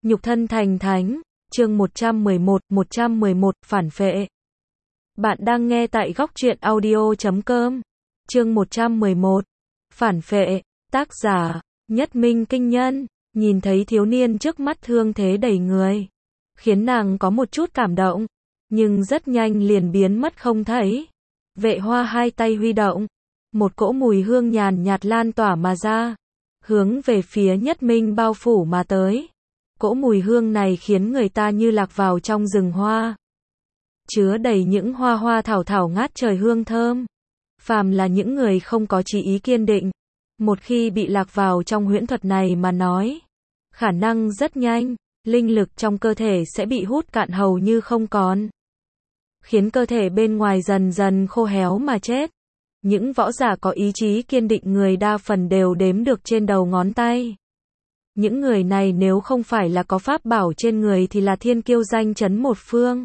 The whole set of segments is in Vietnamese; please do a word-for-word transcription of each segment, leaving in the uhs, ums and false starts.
nhục thân thành thánh, chương một trăm mười một, một trăm mười một, phản phệ. Bạn đang nghe tại góc truyện audio chấm com, chương một trăm mười một, phản phệ, tác giả, Nhất Minh Kinh Nhân, nhìn thấy thiếu niên trước mắt thương thế đầy người, khiến nàng có một chút cảm động, nhưng rất nhanh liền biến mất không thấy. Vệ Hoa hai tay huy động, một cỗ mùi hương nhàn nhạt lan tỏa mà ra, hướng về phía Nhất Minh bao phủ mà tới. Cỗ mùi hương này khiến người ta như lạc vào trong rừng hoa, chứa đầy những hoa hoa thảo thảo ngát trời hương thơm. Phàm là những người không có chí ý kiên định, một khi bị lạc vào trong huyễn thuật này mà nói, khả năng rất nhanh, linh lực trong cơ thể sẽ bị hút cạn hầu như không còn, khiến cơ thể bên ngoài dần dần khô héo mà chết. Những võ giả có ý chí kiên định người đa phần đều đếm được trên đầu ngón tay. Những người này nếu không phải là có pháp bảo trên người thì là thiên kiêu danh chấn một phương.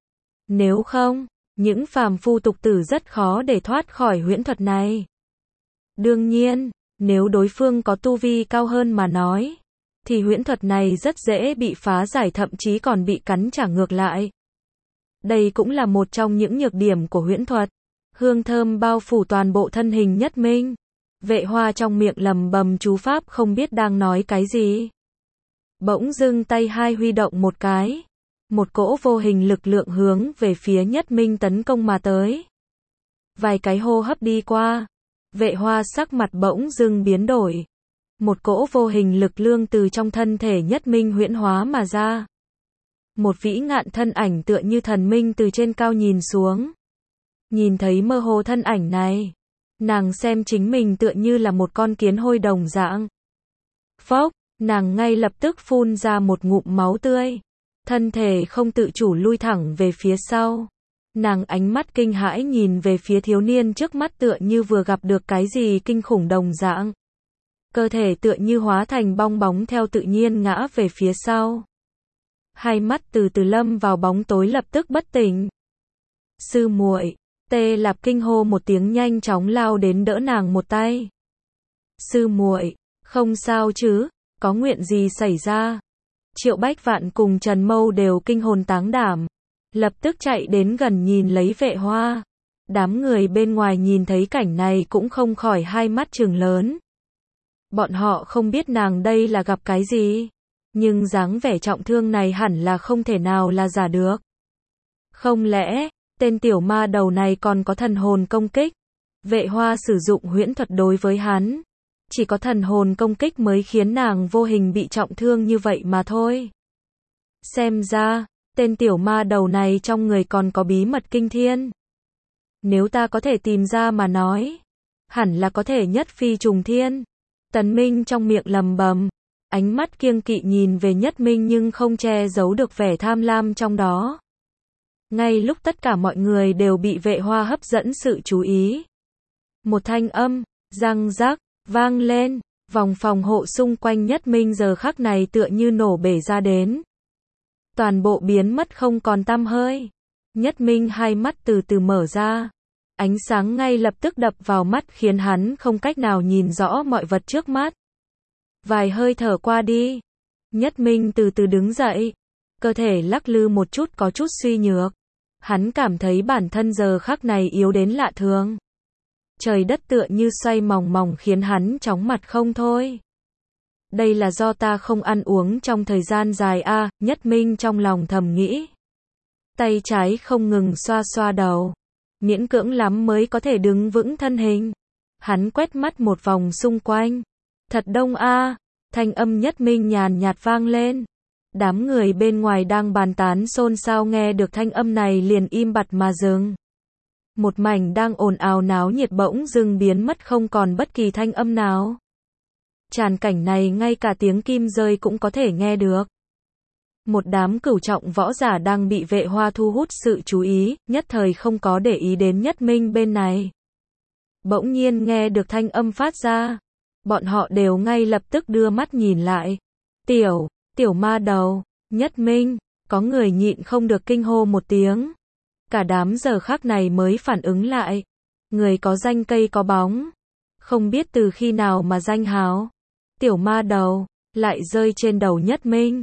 Nếu không, những phàm phu tục tử rất khó để thoát khỏi huyễn thuật này. Đương nhiên, nếu đối phương có tu vi cao hơn mà nói, thì huyễn thuật này rất dễ bị phá giải, thậm chí còn bị cắn trả ngược lại. Đây cũng là một trong những nhược điểm của huyễn thuật. Hương thơm bao phủ toàn bộ thân hình Nhất Minh. Vệ Hoa trong miệng lầm bầm chú pháp không biết đang nói cái gì. Bỗng dưng tay hai huy động một cái. Một cỗ vô hình lực lượng hướng về phía Nhất Minh tấn công mà tới. Vài cái hô hấp đi qua. Vệ Hoa sắc mặt bỗng dưng biến đổi. Một cỗ vô hình lực lượng từ trong thân thể Nhất Minh huyễn hóa mà ra. Một vĩ ngạn thân ảnh tựa như thần minh từ trên cao nhìn xuống. Nhìn thấy mơ hồ thân ảnh này, nàng xem chính mình tựa như là một con kiến hôi đồng dạng. Phốc, nàng ngay lập tức phun ra một ngụm máu tươi. Thân thể không tự chủ lui thẳng về phía sau. Nàng ánh mắt kinh hãi nhìn về phía thiếu niên trước mắt tựa như vừa gặp được cái gì kinh khủng đồng dạng. Cơ thể tựa như hóa thành bong bóng theo tự nhiên ngã về phía sau. Hai mắt từ từ lâm vào bóng tối lập tức bất tỉnh. Sư muội. Tê Lạp kinh hô một tiếng nhanh chóng lao đến đỡ nàng một tay. Sư muội, không sao chứ, có nguyện gì xảy ra? Triệu Bách Vạn cùng Trần Mâu đều kinh hồn táng đảm, lập tức chạy đến gần nhìn lấy Vệ Hoa. Đám người bên ngoài nhìn thấy cảnh này cũng không khỏi hai mắt trừng lớn. Bọn họ không biết nàng đây là gặp cái gì, nhưng dáng vẻ trọng thương này hẳn là không thể nào là giả được. Không lẽ tên tiểu ma đầu này còn có thần hồn công kích? Vệ Hoa sử dụng huyễn thuật đối với hắn, chỉ có thần hồn công kích mới khiến nàng vô hình bị trọng thương như vậy mà thôi. Xem ra, tên tiểu ma đầu này trong người còn có bí mật kinh thiên. Nếu ta có thể tìm ra mà nói, hẳn là có thể nhất phi trùng thiên. Tần Minh trong miệng lầm bầm, ánh mắt kiêng kỵ nhìn về Nhất Minh nhưng không che giấu được vẻ tham lam trong đó. Ngay lúc tất cả mọi người đều bị Vệ Hoa hấp dẫn sự chú ý, một thanh âm răng rắc vang lên, vòng phòng hộ xung quanh Nhất Minh giờ khắc này tựa như nổ bể ra đến. Toàn bộ biến mất không còn tăm hơi. Nhất Minh hai mắt từ từ mở ra, ánh sáng ngay lập tức đập vào mắt khiến hắn không cách nào nhìn rõ mọi vật trước mắt. Vài hơi thở qua đi, Nhất Minh từ từ đứng dậy, cơ thể lắc lư một chút có chút suy nhược. Hắn cảm thấy bản thân giờ khắc này yếu đến lạ thường. Trời đất tựa như xoay mòng mòng khiến hắn chóng mặt không thôi. Đây là do ta không ăn uống trong thời gian dài a, à, Nhất Minh trong lòng thầm nghĩ. Tay trái không ngừng xoa xoa đầu, miễn cưỡng lắm mới có thể đứng vững thân hình. Hắn quét mắt một vòng xung quanh. Thật đông a, à, thanh âm Nhất Minh nhàn nhạt vang lên. Đám người bên ngoài đang bàn tán xôn xao nghe được thanh âm này liền im bặt mà dừng. Một mảnh đang ồn ào náo nhiệt bỗng dưng biến mất không còn bất kỳ thanh âm nào. Tràn cảnh này ngay cả tiếng kim rơi cũng có thể nghe được. Một đám cửu trọng võ giả đang bị Vệ Hoa thu hút sự chú ý, nhất thời không có để ý đến Nhất Minh bên này. Bỗng nhiên nghe được thanh âm phát ra, bọn họ đều ngay lập tức đưa mắt nhìn lại. Tiểu Tiểu ma đầu, Nhất Minh, có người nhịn không được kinh hô một tiếng. Cả đám giờ khắc này mới phản ứng lại. Người có danh cây có bóng. Không biết từ khi nào mà danh hào. Tiểu ma đầu, lại rơi trên đầu Nhất Minh.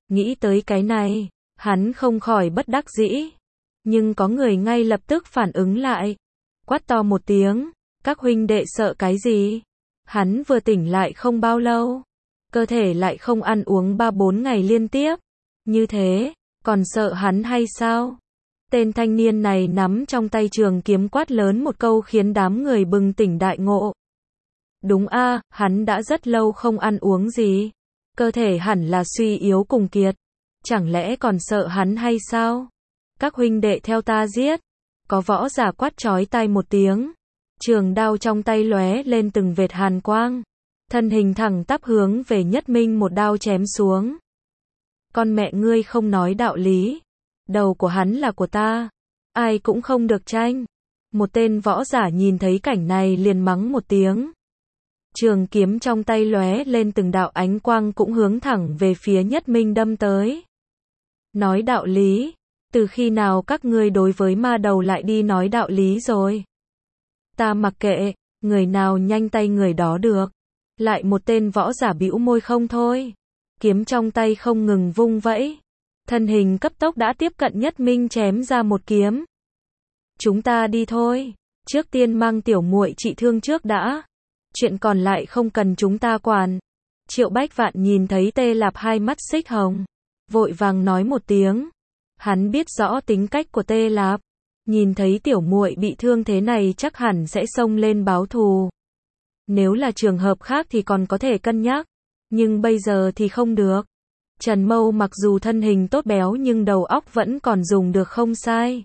Nghĩ tới cái này, hắn không khỏi bất đắc dĩ. Nhưng có người ngay lập tức phản ứng lại. Quát to một tiếng, các huynh đệ sợ cái gì? Hắn vừa tỉnh lại không bao lâu. Cơ thể lại không ăn uống ba bốn ngày liên tiếp. Như thế, còn sợ hắn hay sao? Tên thanh niên này nắm trong tay trường kiếm quát lớn một câu khiến đám người bừng tỉnh đại ngộ. Đúng a, hắn đã rất lâu không ăn uống gì. Cơ thể hẳn là suy yếu cùng kiệt. Chẳng lẽ còn sợ hắn hay sao? Các huynh đệ theo ta giết. Có võ giả quát chói tai một tiếng. Trường đao trong tay lóe lên từng vệt hàn quang. Thân hình thẳng tắp hướng về Nhất Minh một đao chém xuống. Con mẹ ngươi không nói đạo lý. Đầu của hắn là của ta. Ai cũng không được tranh. Một tên võ giả nhìn thấy cảnh này liền mắng một tiếng. Trường kiếm trong tay lóe lên từng đạo ánh quang cũng hướng thẳng về phía Nhất Minh đâm tới. Nói đạo lý. Từ khi nào các ngươi đối với ma đầu lại đi nói đạo lý rồi? Ta mặc kệ, người nào nhanh tay người đó được. Lại một tên võ giả bĩu môi không thôi. Kiếm trong tay không ngừng vung vẫy. Thân hình cấp tốc đã tiếp cận Nhất Minh chém ra một kiếm. Chúng ta đi thôi. Trước tiên mang tiểu muội trị thương trước đã. Chuyện còn lại không cần chúng ta quản. Triệu Bách Vạn nhìn thấy Tê Lạp hai mắt xích hồng. Vội vàng nói một tiếng. Hắn biết rõ tính cách của Tê Lạp. Nhìn thấy tiểu muội bị thương thế này chắc hẳn sẽ xông lên báo thù. Nếu là trường hợp khác thì còn có thể cân nhắc. Nhưng bây giờ thì không được. Trần Mâu mặc dù thân hình tốt béo nhưng đầu óc vẫn còn dùng được không sai.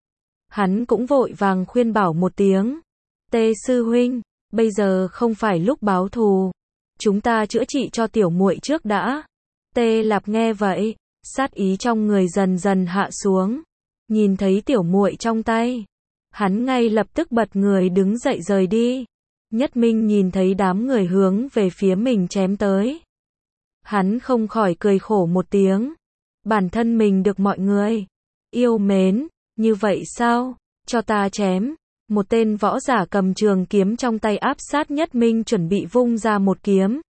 Hắn cũng vội vàng khuyên bảo một tiếng. Tê sư huynh, bây giờ không phải lúc báo thù. Chúng ta chữa trị cho tiểu muội trước đã. Tê Lạp nghe vậy, sát ý trong người dần dần hạ xuống. Nhìn thấy tiểu muội trong tay, hắn ngay lập tức bật người đứng dậy rời đi. Nhất Minh nhìn thấy đám người hướng về phía mình chém tới. Hắn không khỏi cười khổ một tiếng. Bản thân mình được mọi người yêu mến, như vậy sao? Cho ta chém. Một tên võ giả cầm trường kiếm trong tay áp sát Nhất Minh chuẩn bị vung ra một kiếm.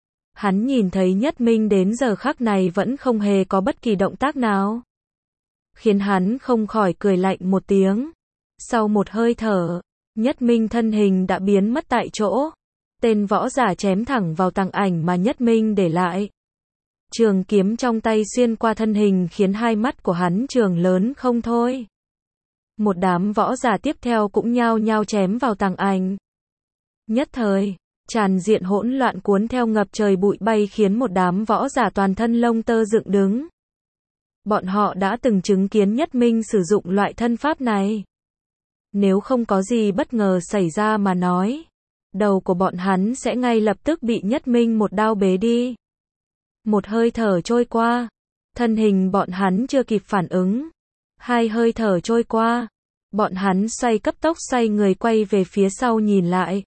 Hắn nhìn thấy Nhất Minh đến giờ khắc này vẫn không hề có bất kỳ động tác nào. Khiến hắn không khỏi cười lạnh một tiếng. Sau một hơi thở, Nhất Minh thân hình đã biến mất tại chỗ. Tên võ giả chém thẳng vào tàng ảnh mà Nhất Minh để lại. Trường kiếm trong tay xuyên qua thân hình khiến hai mắt của hắn trường lớn không thôi. Một đám võ giả tiếp theo cũng nhao nhao chém vào tàng ảnh. Nhất thời, tràn diện hỗn loạn cuốn theo ngập trời bụi bay khiến một đám võ giả toàn thân lông tơ dựng đứng. Bọn họ đã từng chứng kiến Nhất Minh sử dụng loại thân pháp này. Nếu không có gì bất ngờ xảy ra mà nói, đầu của bọn hắn sẽ ngay lập tức bị Nhất Minh một đao bế đi. Một hơi thở trôi qua, thân hình bọn hắn chưa kịp phản ứng. Hai hơi thở trôi qua, bọn hắn xoay cấp tốc xoay người quay về phía sau nhìn lại.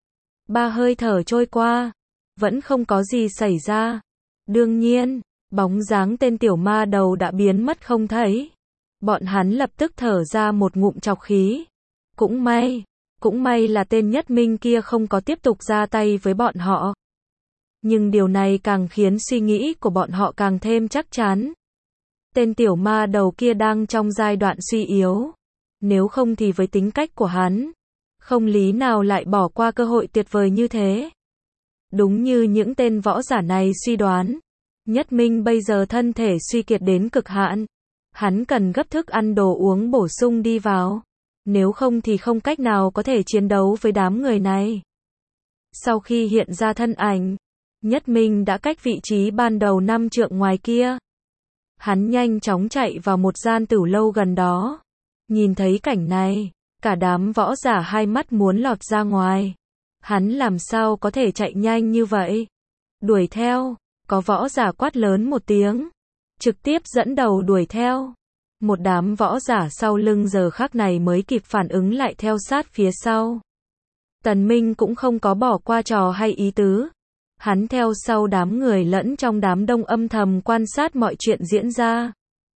Ba hơi thở trôi qua, vẫn không có gì xảy ra. Đương nhiên, bóng dáng tên tiểu ma đầu đã biến mất không thấy. Bọn hắn lập tức thở ra một ngụm trọc khí. Cũng may, cũng may là tên Nhất Minh kia không có tiếp tục ra tay với bọn họ. Nhưng điều này càng khiến suy nghĩ của bọn họ càng thêm chắc chắn. Tên tiểu ma đầu kia đang trong giai đoạn suy yếu. Nếu không thì với tính cách của hắn, không lý nào lại bỏ qua cơ hội tuyệt vời như thế. Đúng như những tên võ giả này suy đoán, Nhất Minh bây giờ thân thể suy kiệt đến cực hạn. Hắn cần gấp thức ăn đồ uống bổ sung đi vào. Nếu không thì không cách nào có thể chiến đấu với đám người này. Sau khi hiện ra thân ảnh, Nhất Minh đã cách vị trí ban đầu năm trượng ngoài kia. Hắn nhanh chóng chạy vào một gian tửu lâu gần đó. Nhìn thấy cảnh này, cả đám võ giả hai mắt muốn lọt ra ngoài. Hắn làm sao có thể chạy nhanh như vậy? Đuổi theo, có võ giả quát lớn một tiếng. Trực tiếp dẫn đầu đuổi theo. Một đám võ giả sau lưng giờ khắc này mới kịp phản ứng lại theo sát phía sau. Tần Minh cũng không có bỏ qua trò hay ý tứ. Hắn theo sau đám người lẫn trong đám đông âm thầm quan sát mọi chuyện diễn ra.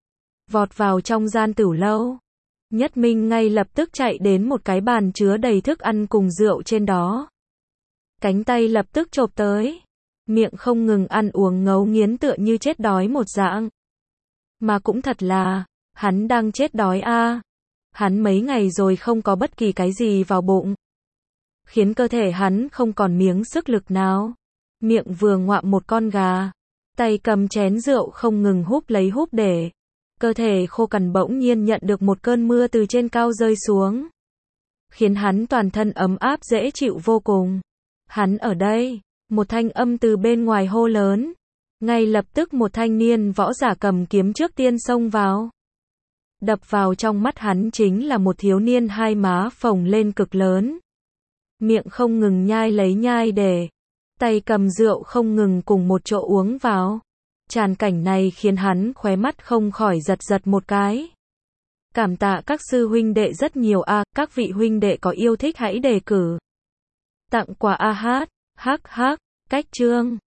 Vọt vào trong gian tửu lâu. Nhất Minh ngay lập tức chạy đến một cái bàn chứa đầy thức ăn cùng rượu trên đó. Cánh tay lập tức chộp tới. miệng không ngừng ăn uống ngấu nghiến tựa như chết đói một dạng. Mà cũng thật là, hắn đang chết đói a. À. Hắn mấy ngày rồi không có bất kỳ cái gì vào bụng, khiến cơ thể hắn không còn miếng sức lực nào. Miệng vừa ngoạm một con gà, tay cầm chén rượu không ngừng húp lấy húp để. Cơ thể khô cằn bỗng nhiên nhận được một cơn mưa từ trên cao rơi xuống, khiến hắn toàn thân ấm áp dễ chịu vô cùng. Hắn ở đây, một thanh âm từ bên ngoài hô lớn. Ngay lập tức một thanh niên võ giả cầm kiếm trước tiên xông vào. Đập vào trong mắt hắn chính là một thiếu niên hai má phồng lên cực lớn, miệng không ngừng nhai lấy nhai để, tay cầm rượu không ngừng cùng một chỗ uống vào. Tràn cảnh này khiến hắn khóe mắt không khỏi giật giật một cái. Cảm tạ các sư huynh đệ rất nhiều a, à, các vị huynh đệ có yêu thích hãy đề cử tặng quà a hát, hắc hắc, cách chương.